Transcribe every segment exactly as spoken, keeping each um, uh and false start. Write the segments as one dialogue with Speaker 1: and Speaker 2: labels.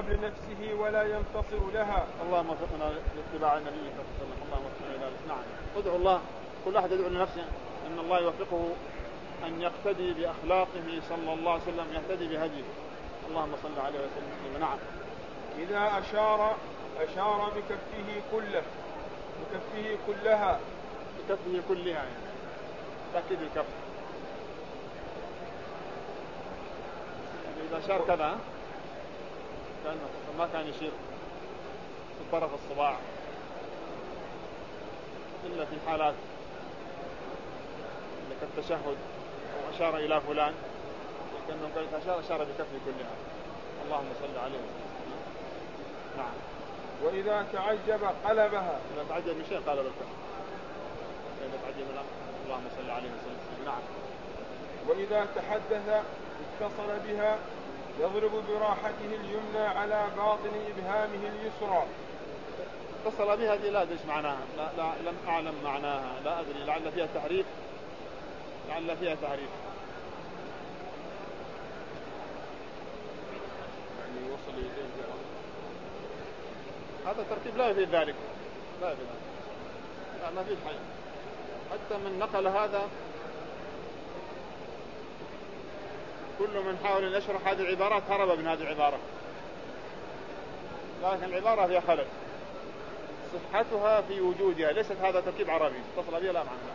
Speaker 1: لنفسه ولا ينتصر لها.
Speaker 2: اللهم وفقنا لاتباع النبي صلى الله عليه وسلم. اللهم وفقنا إلى ذلك. نعم. ادعو الله، كل أحد يدعو لنفسه أن الله يوفقه أن يقتدي بأخلاقه صلى الله عليه وسلم، يهتدي بهديه. اللهم صل عليه وسلم. نعم.
Speaker 1: إذا أشار أشار بكفه كله بكفه كلها
Speaker 2: بكفه كلها يعني تأكيد الكف. إذا أشار كذا كان ما كان يشير بطرف الصباع إلا في حالات كالتشهد أو أشار إلى فلان، لكنه قال أشار أشار بكفه كلها. اللهم صل عليه وسلم. نعم.
Speaker 1: وإذا تعجب قلبها.
Speaker 2: إذا تعجب من شيء قلب الكف. إذا تعجب الأمر. اللهم صل عليه وسلم. نعم.
Speaker 1: وإذا تحدث اتصل بها يضرب براحته اليمنى على باطن إبهامه اليسرى.
Speaker 2: اتصل بها دي لا أدري إيش معناها، لا, لا لم أعلم معناها، لا أدري، لعل فيها تحريف، لعل فيها تحريف يعني يوصل إليه. هذا الترتيب لا يفيد ذلك، لا يفيد ذلك، لا ما فيه حي. حتى من نقل هذا كل من حاول أن يشرح هذه العبارات هرب من هذه العبارة، لكن العبارة فيها خلل، صحتها في وجودها، ليست هذا تركيب عربي اتصل بها لا معنى.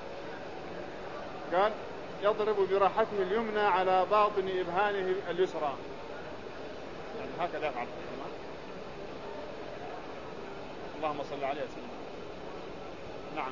Speaker 2: قال يضرب براحته اليمنى على باطن إبهامه اليسرى، يعني هكذا يفعل. اللهم صل عليه وسلم. نعم.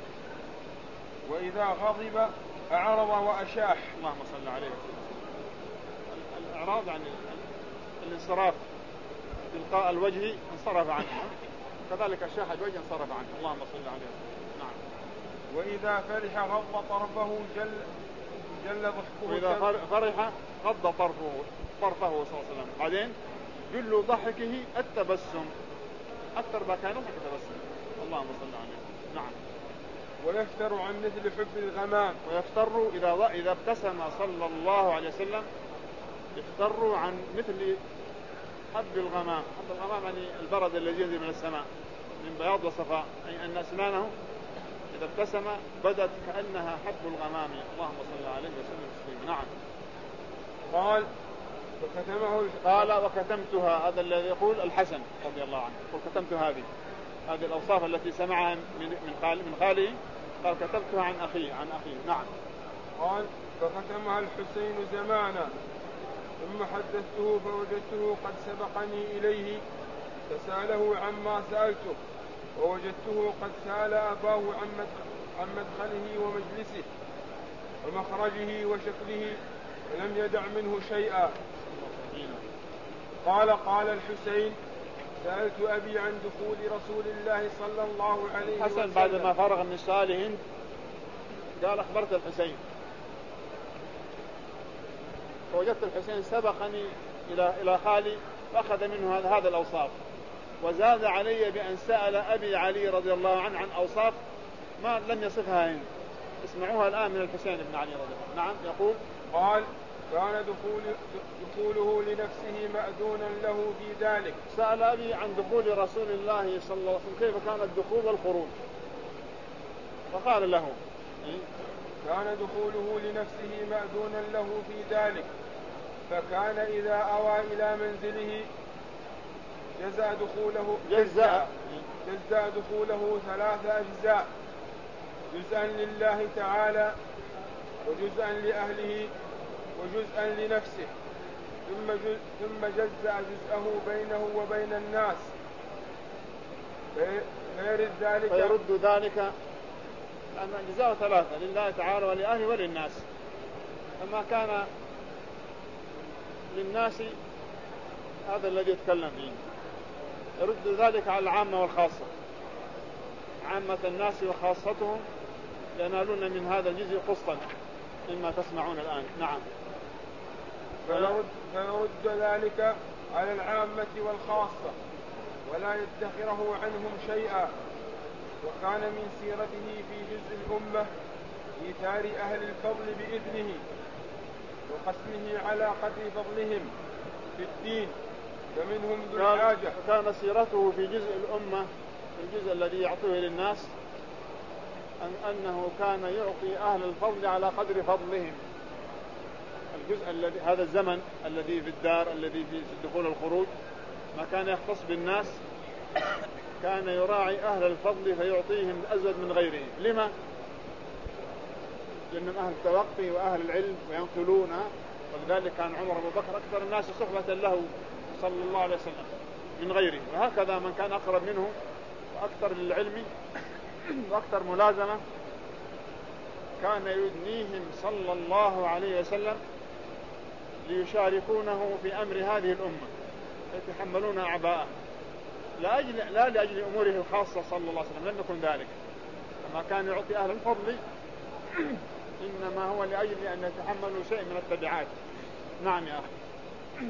Speaker 1: وإذا غضب أعرض وأشاح.
Speaker 2: اللهم صل عليه وسلم. الإعراض يعني الانصراف، تلقاء الوجه انصرف عنه، كذلك أشاح الوجه انصرف عنه. اللهم صل عليه وسلم. نعم.
Speaker 1: وإذا فرح غض طرفه جل جل ضحكه.
Speaker 2: وإذا فرح غض طرفه طرفه صلى الله عليه وسلم. بعدين جل ضحكه التبسم، أكثر ما كان ضحك التبسم. اللهم صل عليه. نعم.
Speaker 1: ويفتر عن مثل حب الغمام.
Speaker 2: ويفتر إذا إذا ابتسم صلى الله عليه وسلم يفتر عن مثل حب الغمام. حب الغمام يعني البرد الذي ينزل من السماء من بياض وصفاء، أي أن أسنانه إذا ابتسم بدت كأنها حب الغمام. اللهم صل عليه وسلم. نعم.
Speaker 1: قال وكتمه
Speaker 2: قال وكتمتها، هذا الذي يقول الحسن رضي الله عنه، يقول كتمت هذه هذه الأوصاف التي سمعها من من خال من خاله، قال كتبتها عن أخي عن أخي. نعم.
Speaker 1: قال فختمها الحسين زمانا ثم حدثته فوجدته قد سبقني إليه فسأله عما سألته، ووجدته قد سأل أباه عن مدخله ومجلسه ومخرجه وشكله ولم يدع منه شيئا. قال قال الحسين سألت أبي عن دخول رسول الله صلى الله عليه وسلم.
Speaker 2: حسن بعد ما فرغ من سؤال هند قال أخبرت الحسين، فوجدت الحسين سبقني إلى إلى خالي فأخذ منه هذا هذا الأوصاف، وزاد علي بأن سأل أبي علي رضي الله عنه عن أوصاف ما لم يصفها هند. اسمعوها الآن من الحسين بن علي رضي الله عنه. نعم. يقول
Speaker 1: قال كان دخول دخوله لنفسه مأذونا له في ذلك.
Speaker 2: سأل أبي عن دخول رسول الله صلى الله عليه وسلم كيف كان الدخول والخروج، فقال له
Speaker 1: كان دخوله لنفسه مأذونا له في ذلك، فكان إذا أوى إلى منزله جزأ دخوله
Speaker 2: جزأ
Speaker 1: جزأ دخوله ثلاث أجزاء، جزءا لله تعالى وجزءا لأهله وجزءا لنفسه، ثم جزء ثم جزأ جزءه بينه وبين الناس فيرد ذلك
Speaker 2: فيرد ذلك أن أجزاء ثلاثة لله تعالى ولأهله وللناس. فما كان للناس هذا الذي يتكلم فيه، يرد ذلك على العامة والخاصة، عامة الناس وخاصتهم ينالون من هذا الجزء قسطا مما تسمعون الآن. نعم.
Speaker 1: فيرد, فيرد ذلك على العامة والخاصة ولا يدخره عنهم شيئا. وكان من سيرته في جزء الأمة إيثار أهل الفضل بإذنه وقسمه على قدر فضلهم في الدين فمنهم ذو الحاجة.
Speaker 2: كان سيرته في جزء الأمة، في الجزء الذي يعطيه للناس، أن أنه كان يعطي أهل الفضل على قدر فضلهم. الجزء الذي هذا الزمن الذي في الدار، الذي في الدخول والخروج، ما كان يختص بالناس، كان يراعي أهل الفضل فيعطيهم أزود من غيرهم. لما؟ لأنهم أهل التوقي وأهل العلم وينقلون، ولذلك كان عمر بن بكر أكثر الناس صحبة له صلى الله عليه وسلم من غيره، وهكذا من كان أقرب منه وأكثر للعلم وأكثر ملازمة كان يدنيهم صلى الله عليه وسلم ليشاركونه في أمر هذه الأمة، يتحملون أعباءه، لا, أجل لا لأجل أموره الخاصة صلى الله عليه وسلم، لم يكن ذلك كما كان يعطي أهل الفضل، إنما هو لأجل أن يتحملوا شيء من التبعات. نعم يا أخي.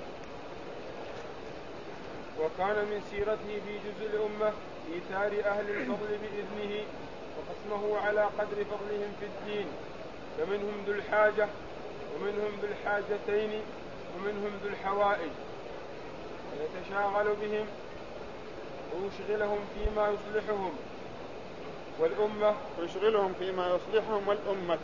Speaker 1: وكان من سيرته في جزء الأمة إيثار أهل الفضل بإذنه وقسمه على قدر فضلهم في الدين، فمنهم ذو الحاجة ومنهم ذو الحاجتين ومنهم ذو الحوائج، ويتشاغل بهم ويشغلهم فيما يصلحهم والأمة
Speaker 2: ويشغلهم فيما يصلحهم والأمة،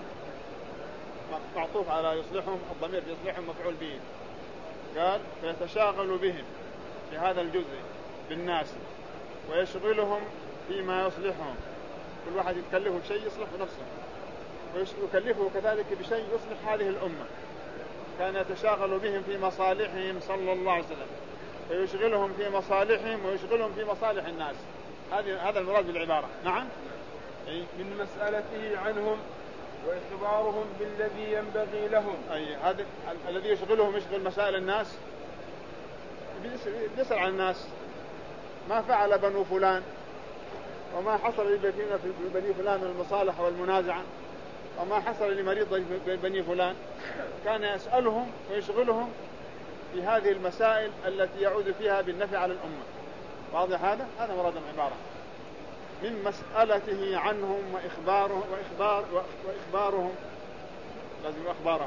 Speaker 2: معطوف على يصلحهم، الضمير يصلحهم مفعول به. قال فيتشاغل بهم في هذا الجزء بالناس ويشغلهم فيما يصلحهم، كل واحد يتكلفه بشيء يصلح نفسه، ويكلفه كذلك بشيء يصلح هذه الأمة. كان يتشاغل بهم في مصالحهم صلى الله عليه وسلم، فيشغلهم في مصالحهم ويشغلهم في مصالح الناس. هذه هذا المراد بالعبارة. نعم.
Speaker 1: من مسألته عنهم وإخبارهم بالذي ينبغي لهم.
Speaker 2: أي هذا الذي يشغلهم يشغل مسائل الناس، بيسأل عن الناس ما فعل بنو فلان وما حصل لبني فلان من المصالحة والمنازعة وما حصل لمريض بني فلان. كان يسألهم ويشغلهم في هذه المسائل التي يعود فيها بالنفع على الأمة. واضح هذا؟ هذا مراد العبارة. من مسألته عنهم وإخبارهم وإخبار وإخبارهم، لازم أخبارهم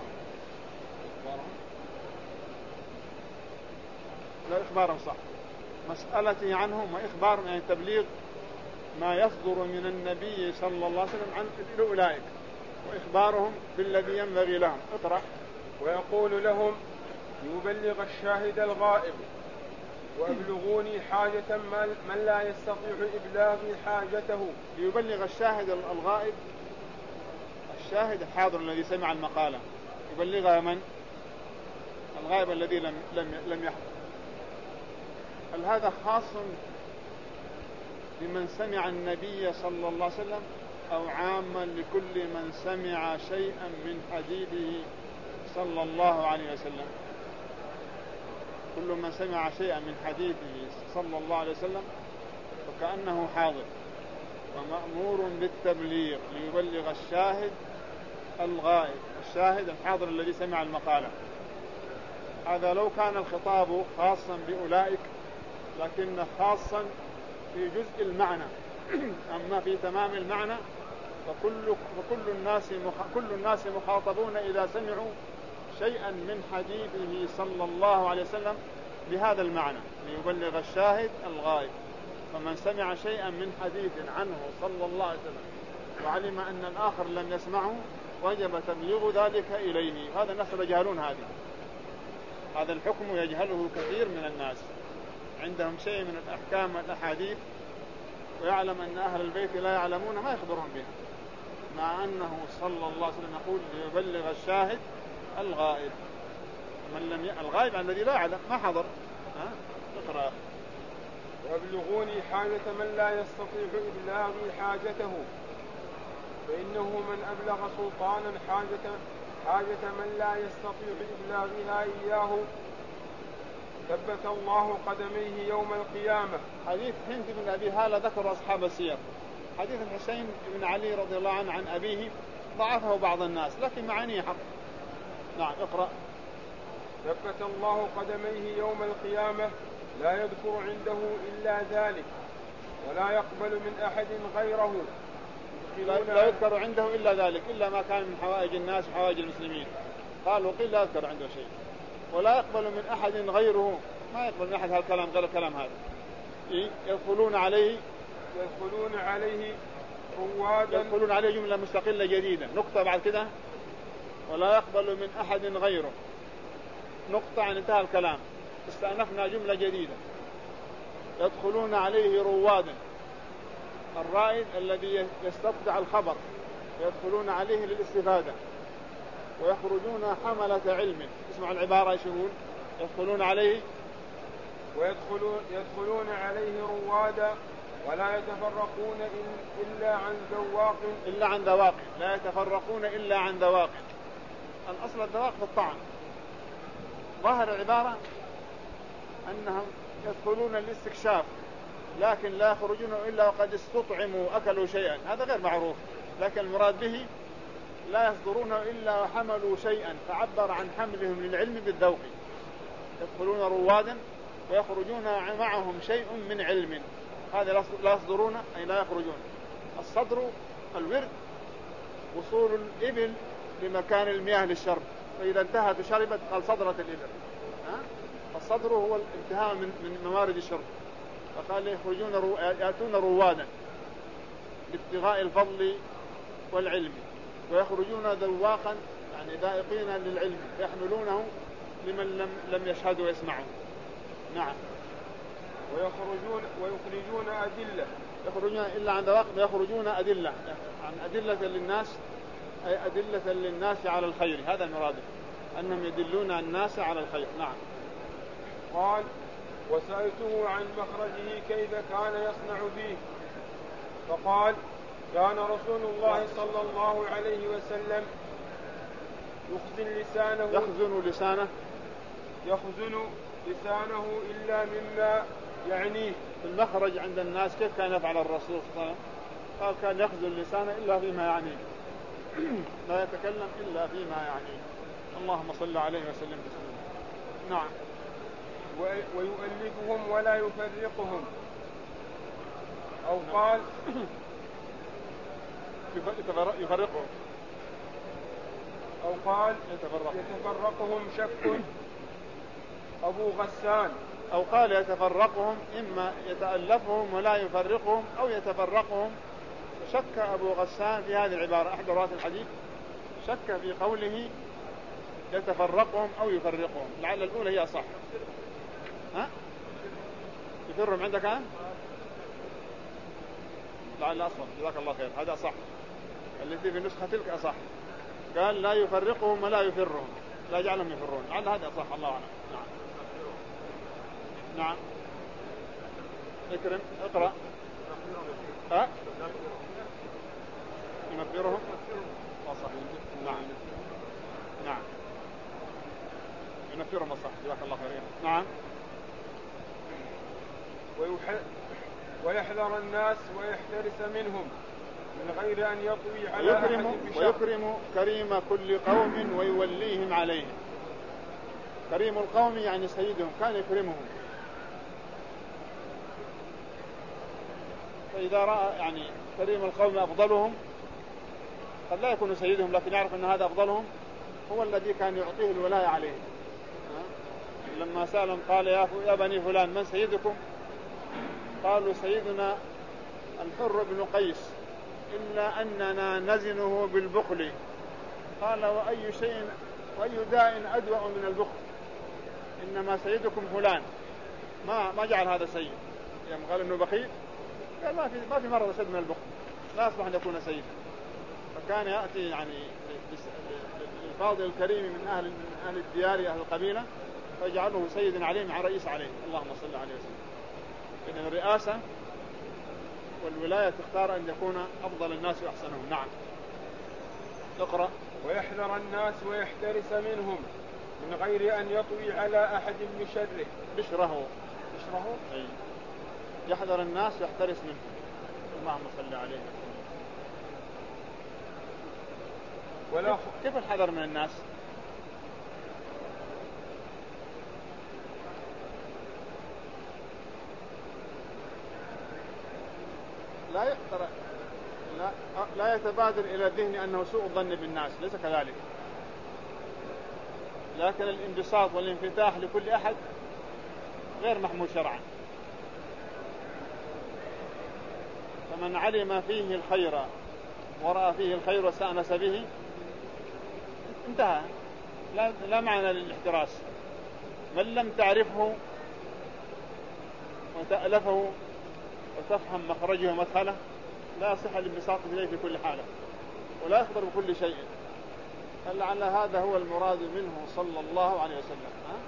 Speaker 2: لا إخبارهم صح. مسألته عنهم وإخبارهم يعني تبليغ ما يصدر من النبي صلى الله عليه وسلم عن أولئك، وإخبارهم بالذي ينبغي لهم. اقرأ.
Speaker 1: ويقول لهم يبلغ الشاهد الغائب وأبلغوني حاجة من لا يستطيع إبلاغ حاجته.
Speaker 2: يبلغ الشاهد الغائب، الشاهد الحاضر الذي سمع المقالة، يبلغها من؟ الغائب الذي لم لم لم يحضر. هل هذا خاص بمن سمع النبي صلى الله عليه وسلم أو عاما لكل من سمع شيئا من حديثه صلى الله عليه وسلم؟ كل من سمع شيئا من حديثه صلى الله عليه وسلم فكأنه حاضر ومأمور بالتبليغ ليبلغ الشاهد الغائب، الشاهد الحاضر الذي سمع المقالة. هذا لو كان الخطاب خاصا بأولئك لكن خاصا في جزء المعنى، أما في تمام المعنى فكل, فكل الناس كل الناس مخاطبون إذا سمعوا شيئا من حديثه صلى الله عليه وسلم بهذا المعنى، ليبلغ الشاهد الغائب. فمن سمع شيئا من حديث عنه صلى الله عليه وسلم وعلم أن الآخر لم يسمعه وجب تبليغ ذلك إليه. هذا الناس يجهلون هذه هذا الحكم يجهله كثير من الناس، عندهم شيء من الأحكام والأحاديث ويعلم أن أهل البيت لا يعلمون ما يخبرون بها، مع أنه صلى الله عليه وسلم يقول ليبلغ الشاهد الغائب. من لم ي... الغائب الذي لا يعلم ما حضر. ها اقرأ.
Speaker 1: وابلغوني حاجة من لا يستطيع إبلاغ حاجته، فإنه من أبلغ سلطانا حاجة حاجة من لا يستطيع إبلاغها إياه ثبت الله قدميه يوم القيامة.
Speaker 2: حديث هند بن أبي هالة ذكر أصحاب السير. حديث الحسين بن علي رضي الله عنه عن أبيه ضعفه بعض الناس لكن معانيه حق. نعم اقرأ.
Speaker 1: ثبت الله قدميه يوم القيامة لا يذكر عنده إلا ذلك ولا يقبل من أحد غيره.
Speaker 2: لا يذكر عنده إلا ذلك، إلا ما كان من حوائج الناس وحوائج المسلمين. قال وقيل لا يذكر عنده شيء، ولا يقبل من أحد غيره ما يقبل من أحد هالكلام غير الكلام هذا. يدخلون عليه
Speaker 1: يدخلون عليه روادا
Speaker 2: يدخلون عليه جملة مستقلة جديدة، نقطة بعد كده، ولا يقبل من أحد غيره، نقطة عن انتهى الكلام، استأنفنا جملة جديدة. يدخلون عليه روادا، الرائد الذي يستبدع الخبر، يدخلون عليه للاستفادة، ويخرجون حملة علم. اسمع العبارة ايش يقول؟ يدخلون عليه
Speaker 1: ويدخلون يدخلون عليه روادا ولا يتفرقون إلا عن ذواق
Speaker 2: إلا عن ذواق لا يتفرقون إلا عن ذواق. الأصل الذواق في الطعام. ظاهر العبارة أنهم يدخلون الاستكشاف، لكن لا يخرجون إلا وقد استطعموا أكلوا شيئا، هذا غير معروف، لكن المراد به لا يصدرون إلا وحملوا شيئا، فعبر عن حملهم للعلم بالذوق. يدخلون روادا ويخرجون معهم شيء من علم، هذا لا يصدرون أي لا يخرجون. الصدر الورد وصول الإبل لمكان المياه للشرب، فإذا انتهت وشربت قال صدرت الإبل. الصدر هو الانتهاء من موارد الشرب، فقال يخرجون رو... يأتون روادا لابتغاء الفضل والعلم، ويخرجون ذواقا يعني ذائقين للعلم، يحملونه لمن لم, لم يشهدوا ويسمعوا. نعم.
Speaker 1: ويخرجون ويخرجون أدلة
Speaker 2: يخرجون إلا عن ذواق، ويخرجون أدلة عن أدلة للناس، أي أدلة للناس على الخير، هذا المراد، أنهم يدلون الناس على الخير. نعم.
Speaker 1: قال وسألته عن مخرجه كيف كان يصنع فيه، فقال كان رسول الله صلى الله عليه وسلم يخزن لسانه
Speaker 2: يخزن لسانه
Speaker 1: يخزن لسانه إلا مما يعنيه.
Speaker 2: المخرج عند الناس كيف كان يفعل الرسول صلى الله عليه وسلم؟ قال كان يخزن لسانه إلا فيما يعنيه، لا يتكلم إلا فيما يعنيه. اللهم صل عليه وسلم تسليما. نعم.
Speaker 1: ويؤلفهم ولا يفرقهم، أو قال
Speaker 2: يفرقهم
Speaker 1: أو قال يتفرقهم شك أبو غسان،
Speaker 2: أو قال يتفرقهم، إما يتألفهم ولا يفرقهم أو يتفرقهم. شك أبو غسان في هذه العبارة، أحد رواة الحديث شك في قوله يتفرقهم أو يفرقهم، لعل الأولى هي صح. ها؟ يفرهم عندك ها؟ لعل أصلا، جزاك الله خير، هذا صح، التي في النسخة تلك أصح. قال لا يفرقهم ولا يفرهم، لا يجعلهم يفرون، لعل هذا صح، الله أعلم. نعم. نعم. اكرم اقرأ. ها؟ ينفرهم. نعم. نعم. ينفرهم الصح، جزاك الله خير. نعم.
Speaker 1: ويحذر الناس ويحترس منهم من غير أن يطوي على
Speaker 2: ويكرم,
Speaker 1: أحد بشر.
Speaker 2: ويكرم كريم كل قوم ويوليهم عليهم. كريم القوم يعني سيدهم، كان يكرمهم. فإذا رأى يعني كريم القوم أفضلهم، قد لا يكون سيدهم لكن يعرف أن هذا أفضلهم، هو الذي كان يعطيه الولاية عليه. لما سألهم قال يا بني فلان من سيدكم؟ قالوا سيدنا الحر بن قيس، إلا أننا نزنه بالبخل. قال وأي شيء وأي داء أدوأ من البخل؟ إنما سيدكم فلان، ما ما جعل هذا سيد. يوم قال إنه بخيل قال ما في ما في مرض أشد من البخل، لا يصلح أن يكون سيدا. فكان يأتي يعني الفاضل الكريم من أهل من أهل الديار أهل القبيلة فيجعله سيدا عليه مع رئيس عليه. اللهم صل عليه وسلم. إن الرئاسة والولاية تختار أن يكون أفضل الناس وأحسنهم. نعم. اقرأ.
Speaker 1: ويحذر الناس ويحترس منهم من غير أن يطوي على أحد بشره.
Speaker 2: بشره
Speaker 1: بشره
Speaker 2: أي. يحذر الناس ويحترس منهم. اللهم صل عليه وسلم. ولا كيف الحذر من الناس؟ لا يقدر لا, لا يتبادر إلى الذهن أنه سوء الظن بالناس، ليس كذلك، لكن الانبساط والانفتاح لكل أحد غير محمود شرعا. فمن علم فيه الخير ورأى فيه الخير واستأنس به انتهى، لا, لا معنى للاحتراس. من لم تعرفه وتألفه وتفهم مخرجه ومدخله لا يصح الانبساط إليه في كل حالة ولا يخبر بكل شيء. فلعل هذا هو المراد منه صلى الله عليه وسلم.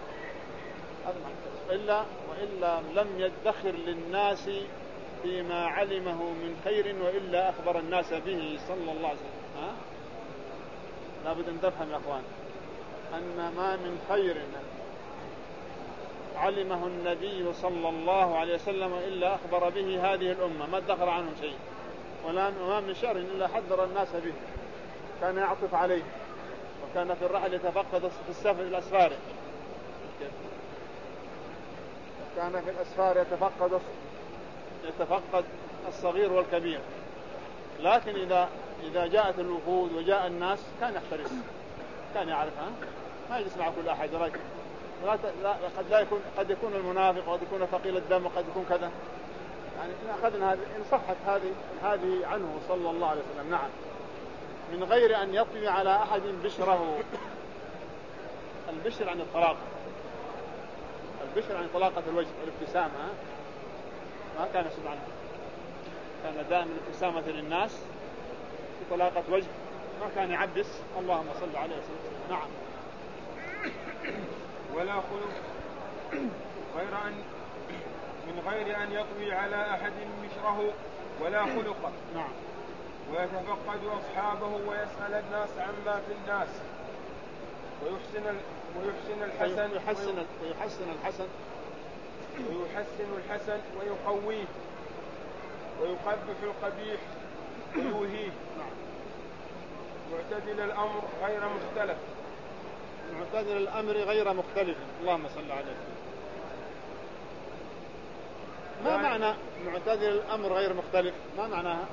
Speaker 2: إلا وإلا لم يدخر للناس فيما علمه من خير وإلا أخبر الناس به صلى الله عليه وسلم. ها؟ لابد أن تفهم يا أخوان أن ما من خير علمه النبي صلى الله عليه وسلم إلا أخبر به هذه الأمة، ما ادخر عنه شيء، ولا ما من شر إلا حذر الناس به. كان يعطف عليه، وكان في الرحل يتفقد في السفر الأسفار، كان في الأسفار يتفقد يتفقد الصغير والكبير. لكن إذا إذا جاءت الوفود وجاء الناس كان يحترس، كان يعرفها، ما يجلس مع كل أحد. لا لا قد لا يكون قد يكون المنافق وقد يكون ثقيل الدم وقد يكون كذا. يعني أخذنا هذه إن صحت هذه هذه عنه صلى الله عليه وسلم. نعم، من غير أن يطوي على أحد بشره. البشر عن الطلاق، البشر عن طلاقة الوجه والابتسامة، ما كان يسمع عنه. كان دائما الابتسامة للناس في طلاقة وجه، ما كان يعبس. اللهم صل عليه وسلم. نعم.
Speaker 1: ولا خلق غير أن من غير أن يطوي على أحد بشره ولا خلقه.
Speaker 2: نعم.
Speaker 1: ويتفقد أصحابه ويسأل الناس عما في الناس ويحسن ويحسن الحسن
Speaker 2: ويحسن ويحسن الحسن
Speaker 1: ويحسن الحسن ويقويه ويقبح القبيح ويوهيه. معتدل الأمر غير مختلف.
Speaker 2: معتدل الأمر غير مختلف. اللهم صل عليه وسلم. ما معنى معتدل الأمر غير مختلف؟ ما معناها؟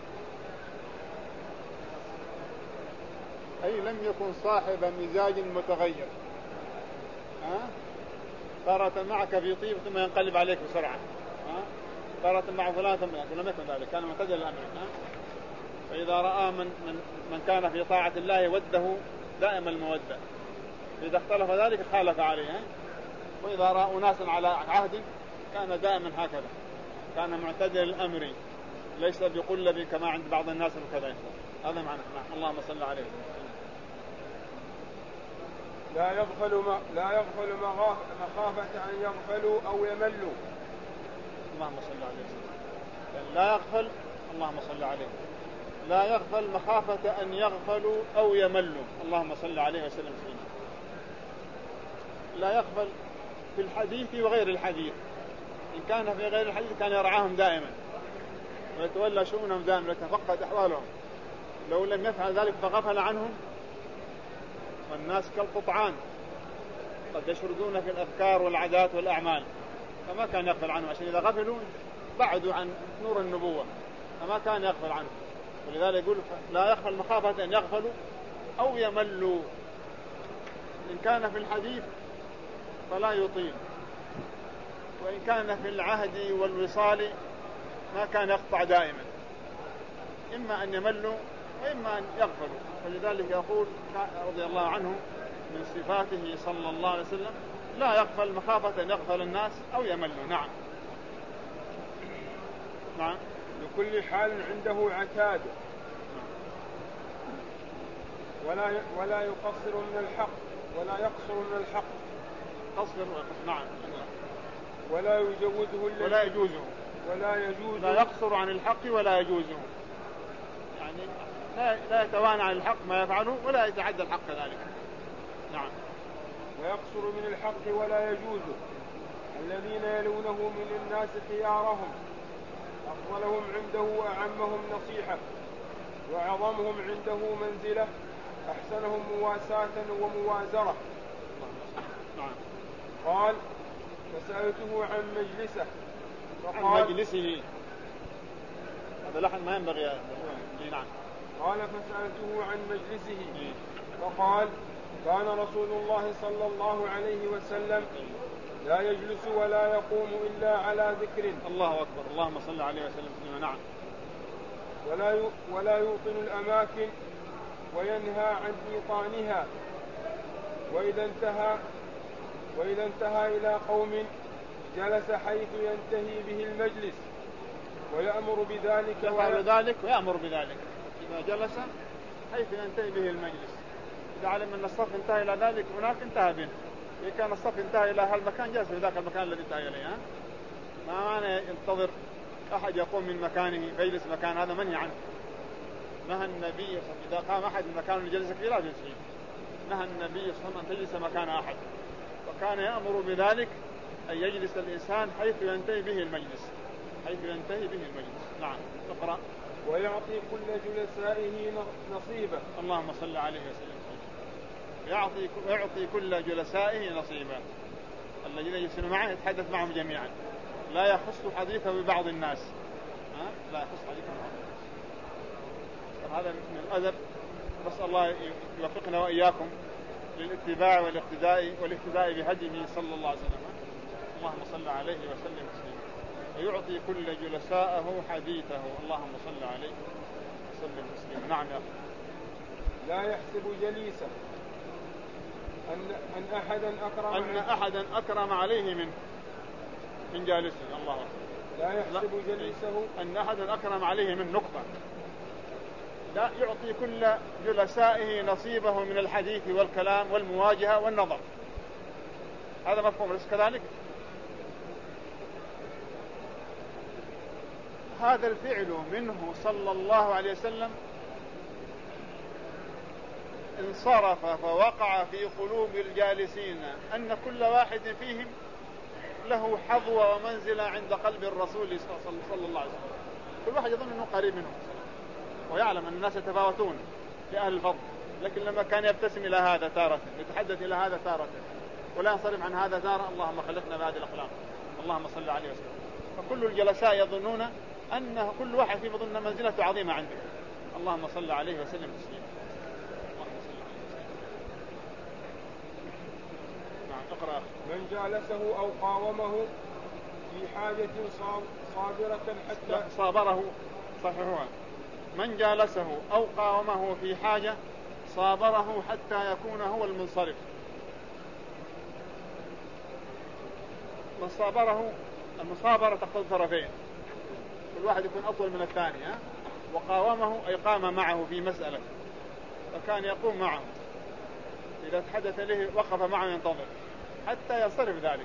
Speaker 2: أي لم يكن صاحب مزاج متغير، ها؟ تارة معك في طيب ثم ينقلب عليك بسرعة، ها؟ تارة مع فلان ثم لم يكن ذلك، كان معتدل الأمر. ها؟ فإذا رأى من, من, من كان في طاعة الله وده دائما المودة، إذا اختلف ذلك خالف عليه. ها؟ وإذا رأى ناسا على عهد كان دائما هكذا، كان معتدل الأمر ليس بقلب كما عند بعض الناس وكذا. هذا معنى. اللهم صل عليه.
Speaker 1: لا يغفل ما لا يغفل مخافة أن يغفلوا أو يملوا.
Speaker 2: اللهم صل عليه وسلم. لا يغفل. اللهم صل عليه. لا يغفل مخافة أن يغفلوا أو يملوا. اللهم صل عليه وسلم. لا يغفل في الحديث وغير الحديث. إن كان في غير الحديث كان يرعاهم دائما ويتولى شؤونهم دائما ويتفقد أحوالهم. لو لم يفعل ذلك فغفل عنهم. والناس كالقطعان قد يشردون في الأذكار والعادات والأعمال، فما كان يغفل عنه، عشان إذا غفلوا بعدوا عن نور النبوة، فما كان يغفل عنه. ولذلك يقول لا يغفل مخافة أن يغفلوا أو يملوا. إن كان في الحديث فلا يطيل، وإن كان في العهد والوصال ما كان يقطع دائما، إما أن يملوا وإما أن يغفلوا. فلذلك يقول رضي الله عنه من صفاته صلى الله عليه وسلم لا يغفل مخافة أن يغفل الناس أو يملوا. نعم. نعم.
Speaker 1: لكل حال عنده عتاد، ولا ولا يقصر من الحق ولا يقصر من الحق.
Speaker 2: قصر. نعم.
Speaker 1: ولا يجوزه
Speaker 2: ولا يجوزه
Speaker 1: ولا يجوز
Speaker 2: لا يقصر عن الحق ولا يجوزه، يعني لا لا يتوانى عن الحق ما يفعله ولا يتعدى الحق ذلك. نعم.
Speaker 1: ويقصر من الحق ولا يجوزه. الذين يلونه من الناس خيارهم، أفضلهم عنده وأعمهم نصيحة، وأعظمهم عنده منزلة، أحسنهم مواساة وموازرة.
Speaker 2: نعم.
Speaker 1: قال فسألته عن مجلسه
Speaker 2: عن مجلسه، هذا لحن ما ينبغي. نعم.
Speaker 1: قال فسألته عن مجلسه فقال كان رسول الله صلى الله عليه وسلم لا يجلس ولا يقوم إلا على ذكر.
Speaker 2: الله أكبر. اللهم صل عليه وسلم. نعم.
Speaker 1: ولا ولا يوطن الأماكن وينهى عن إيطانها. وإذا انتهى وإذا انتهى إلى قوم جلس حيث ينتهي به المجلس ويأمر بذلك
Speaker 2: يفعل ذلك ويأمر بذلك. إذا جلس حيث ينتهي به المجلس، إذا علم أن الصف انتهى إلى ذلك هناك انتهى به. إذا كان الصف انتهى إلى هالمكان جلس في ذاك المكان الذي انتهى إليه. ما معنى ينتظر أحد يقوم من مكانه فيجلس مكان، هذا منهي عنه. نهى النبي صلى الله عليه وسلم إذا قام أحد من مكانه لجلس فيه لا يجلس فيه. نهى النبي صلى الله عليه وسلم أن تجلس مكان أحد، وكان يأمر بذلك أن يجلس الإنسان حيث ينتهي به المجلس، حيث ينتهي به المجلس. نعم. اقرأ.
Speaker 1: ويعطي كل جلسائه نصيبه.
Speaker 2: اللهم صل عليه وسلم. يعطي يعطي كل جلسائه نصيبا. الذين يجلسون معه يتحدث معهم جميعا، لا يخص حديثه ببعض الناس. ها؟ لا يخص حديثه ببعض الناس. هذا من الأدب. بس الله يوفقنا وإياكم للاتباع والاقتداء والاقتداء بهديه صلى الله عليه وسلم. اللهم صل عليه وسلم تسليما. ويعطي كل جلسائه حديثه. اللهم صل عليه وسلم تسليما. نعم يا أخي.
Speaker 1: لا يحسب جليسه أن أن أحدا أكرم
Speaker 2: أن أحدا أكرم عليه منه من جالسه. الله أكبر.
Speaker 1: لا يحسب جليسه
Speaker 2: أن أحدا أكرم عليه من نقطة. لا، يعطي كل جلسائه نصيبه من الحديث والكلام والمواجهة والنظر. هذا مفهوم ليس كذلك؟ هذا الفعل منه صلى الله عليه وسلم انصرف فوقع في قلوب الجالسين أن كل واحد فيهم له حظوة ومنزلة عند قلب الرسول صلى الله عليه وسلم. كل واحد يظن أنه قريب منه ويعلم أن الناس يتفاوتون لأهل الفضل، لكن لما كان يبتسم إلى هذا تارة، يتحدث إلى هذا تارة، ولا ينصرف عن هذا تارة. اللهم خلقنا بهذه الأخلاق. اللهم صل عليه وسلم. فكل الجلساء يظنون أن كل واحد فيهم يظن منزلته عظيمة عنده. اللهم صل عليه وسلم تسليما. اقرأ.
Speaker 1: من جالسه أو قاومه في حاجة صابرة حتى
Speaker 2: صابره. صحيح. من جالسه أو قاومه في حاجة صابره حتى يكون هو المنصرف. من صابره، المصابرة تقتضي طرفين، كل واحد يكون أطول من الثاني. ها؟ وقاومه أي قام معه في مسألة، فكان يقوم معه، إذا تحدث له وقف معه ينتظر حتى ينصرف ذلك.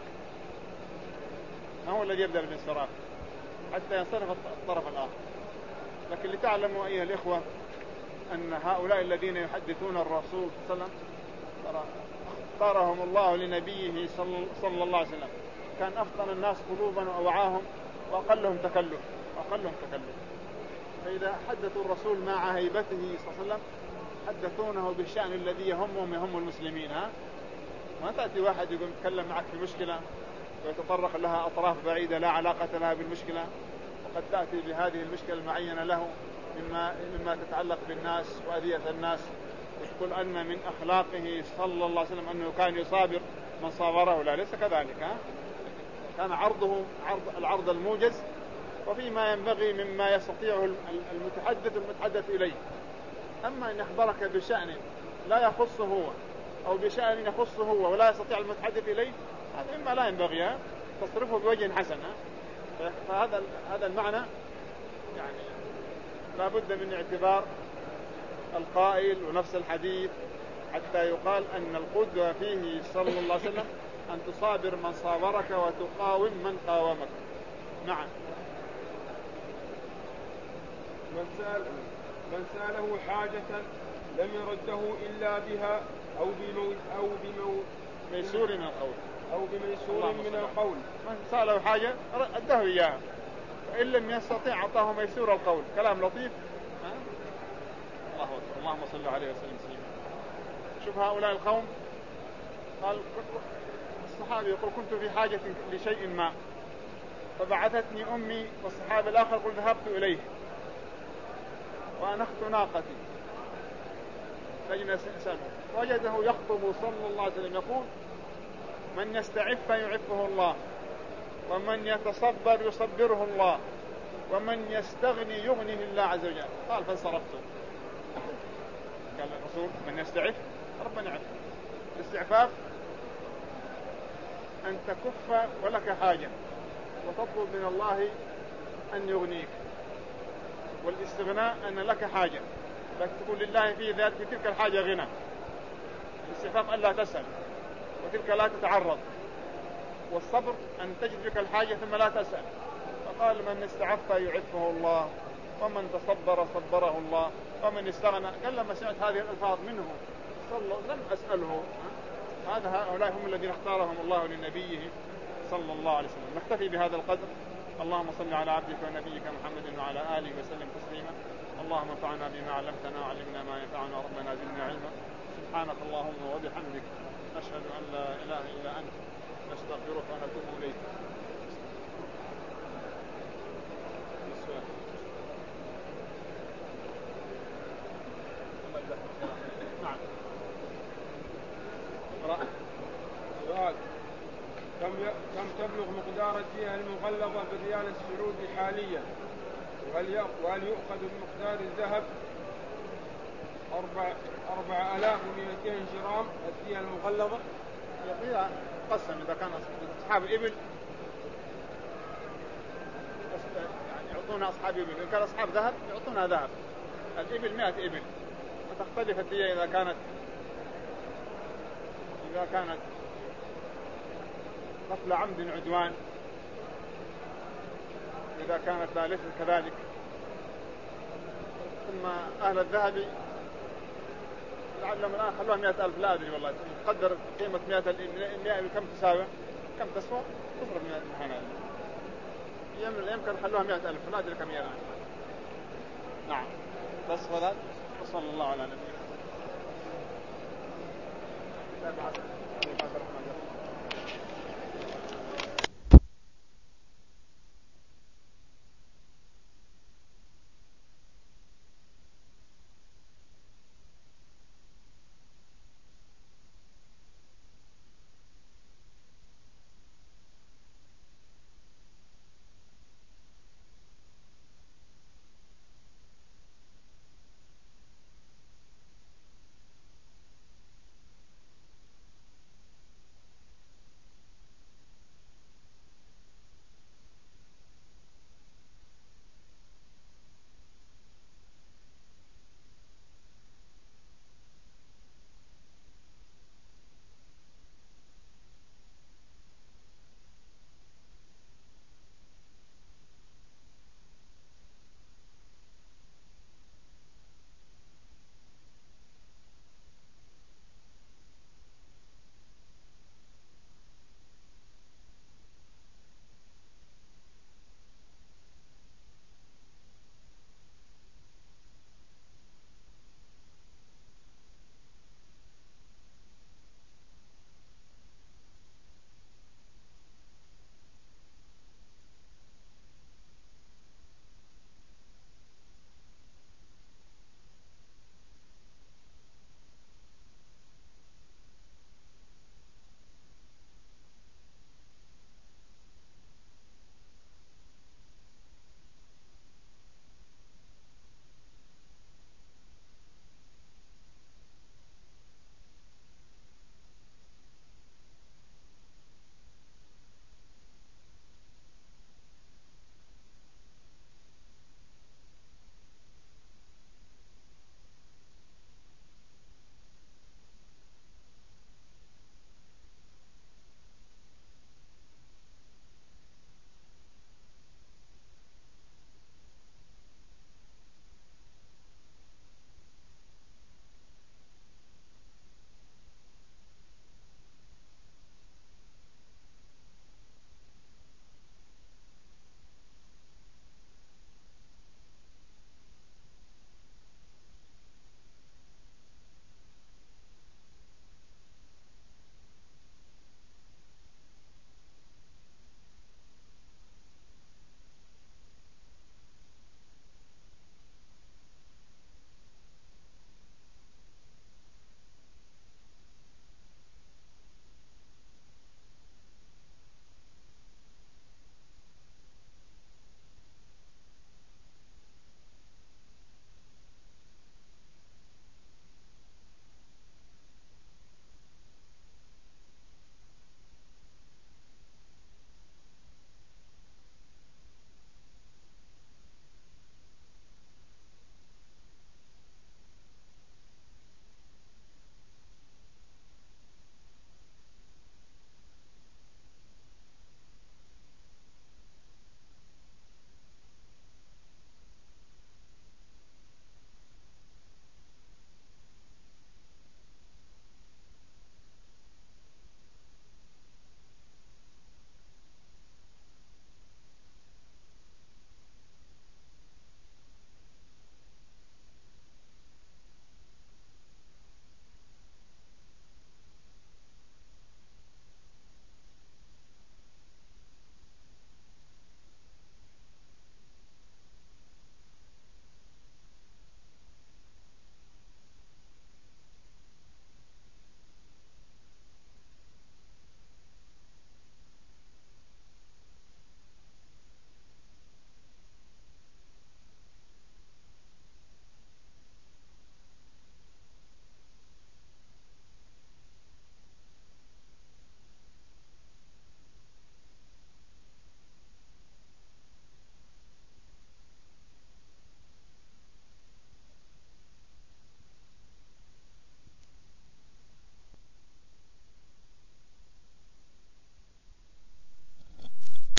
Speaker 2: ما هو الذي يبدأ بالانصراف؟ حتى ينصرف الطرف الآخر. لكن لتعلموا أيها الإخوة أن هؤلاء الذين يحدثون الرسول صلى الله عليه وسلم اختارهم الله لنبيه صلى الله عليه وسلم، كان أفضل الناس قلوبا وأوعاهم وأقلهم تكلف وأقلهم تكلف. فإذا حدثوا الرسول مع هيبته صلى الله عليه وسلم حدثونه بالشأن الذي يهمهم يهم المسلمين. ها؟ ما تأتي واحد يقول يتكلم معك في مشكلة ويتطرق لها أطراف بعيدة لا علاقة لها بالمشكلة، وقد تأتي بهذه المشكلة المعينة له مما, مما تتعلق بالناس وأذية الناس، وتقول أن من أخلاقه صلى الله عليه وسلم أنه كان يصابر من صابره. لا، ليس كذلك. ها؟ كان عرضه عرض العرض الموجز، وفيما ينبغي مما يستطيعه المتحدث المتحدث إليه. أما أن يخبرك بشأن لا يخصه هو أو بشأن يخصه هو ولا يستطيع المتحدث إليه، هذا مما لا ينبغي تصرفه بوجه حسن. فهذا هذا المعنى يعني لا بد من اعتبار القائل ونفس الحديث حتى يقال أن القدوة فيه صلى الله عليه وسلم أن تصابر من صابرك وتقاوم من قاومك. نعم.
Speaker 1: من سأل من سأله حاجة لم يرده إلا بها أو بمو أو بمو
Speaker 2: ميسور من القول
Speaker 1: أو بميسور من القول.
Speaker 2: من سأله حاجة أده إياها، فإن لم يستطيع أعطاه ميسور القول. كلام لطيف. ها؟ الله أكبر. اللهم صل عليه وسلم سيما. شوف هؤلاء القوم، قال الصحابي يقول كنت في حاجة لشيء ما فبعثتني أمي، والصحابي الآخر قل ذهبت إليه وأنخت ناقتي لجنا سلمه، وجده يخطب صلى الله عليه وسلم يقول من يستعف يعفه الله، ومن يتصبر يصبره الله، ومن يستغني يغنيه الله عز وجل. قال فانصرفت. قال الرسول من يستعف ربنا يعفه. الاستعفاف أن تكف ولك حاجة وتطلب من الله أن يغنيك، والاستغناء أن لك حاجة لكن تقول لله في ذات في تلك الحاجة غنى. الاستعفاف أن لا تسأل وتلك لا تتعرض، والصبر أن تجد بك الحاجة ثم لا تسأل. فقال من استعف يعفه الله، ومن تصبر صبره الله، ومن استغنى. قال لما سمعت هذه الألفاظ منه صلى لم أسأله. هذا هؤلاء هم الذين اختارهم الله لنبيه صلى الله عليه وسلم. نكتفي بهذا القدر. اللهم صل على عبدك ونبيك محمد وعلى آله وسلم تسليما. اللهم انفعنا بما علمتنا وعلمنا ما ينفعنا وربنا زدنا علما. سبحانك اللهم وبحمدك نشهد أن لا إله إلا أنت نستغفرك ونتوب إليك. نعم.
Speaker 1: سؤال: كم كم تبلغ مقدار الدية المغلظة بالريال السعودي حاليا؟ وهل وهل يؤخذ بمقدار الذهب أربع أربع آلاف ومئتين جرام الدية المغلظة؟
Speaker 2: يقول قسم إذا كان أصحاب إبل يعني يعطون أصحاب إبل، إن كان أصحاب ذهب يعطونها ذهب. الإبل مئة إبل، وتختلف الدية إذا كانت إذا كانت قتل عمد عدوان، إذا كانت ثالث كذلك. ثم أهل الذهب لعلهم الآن خلوها مئة ألف، لا أدري والله. تقدر قيمة مئة المئة كم تساوي كم تسوى تصرف من هنا. يمكن خلوها مئة ألف، لا أدري كم هي الآن. نعم بس ولا وصلى الله على نبينا.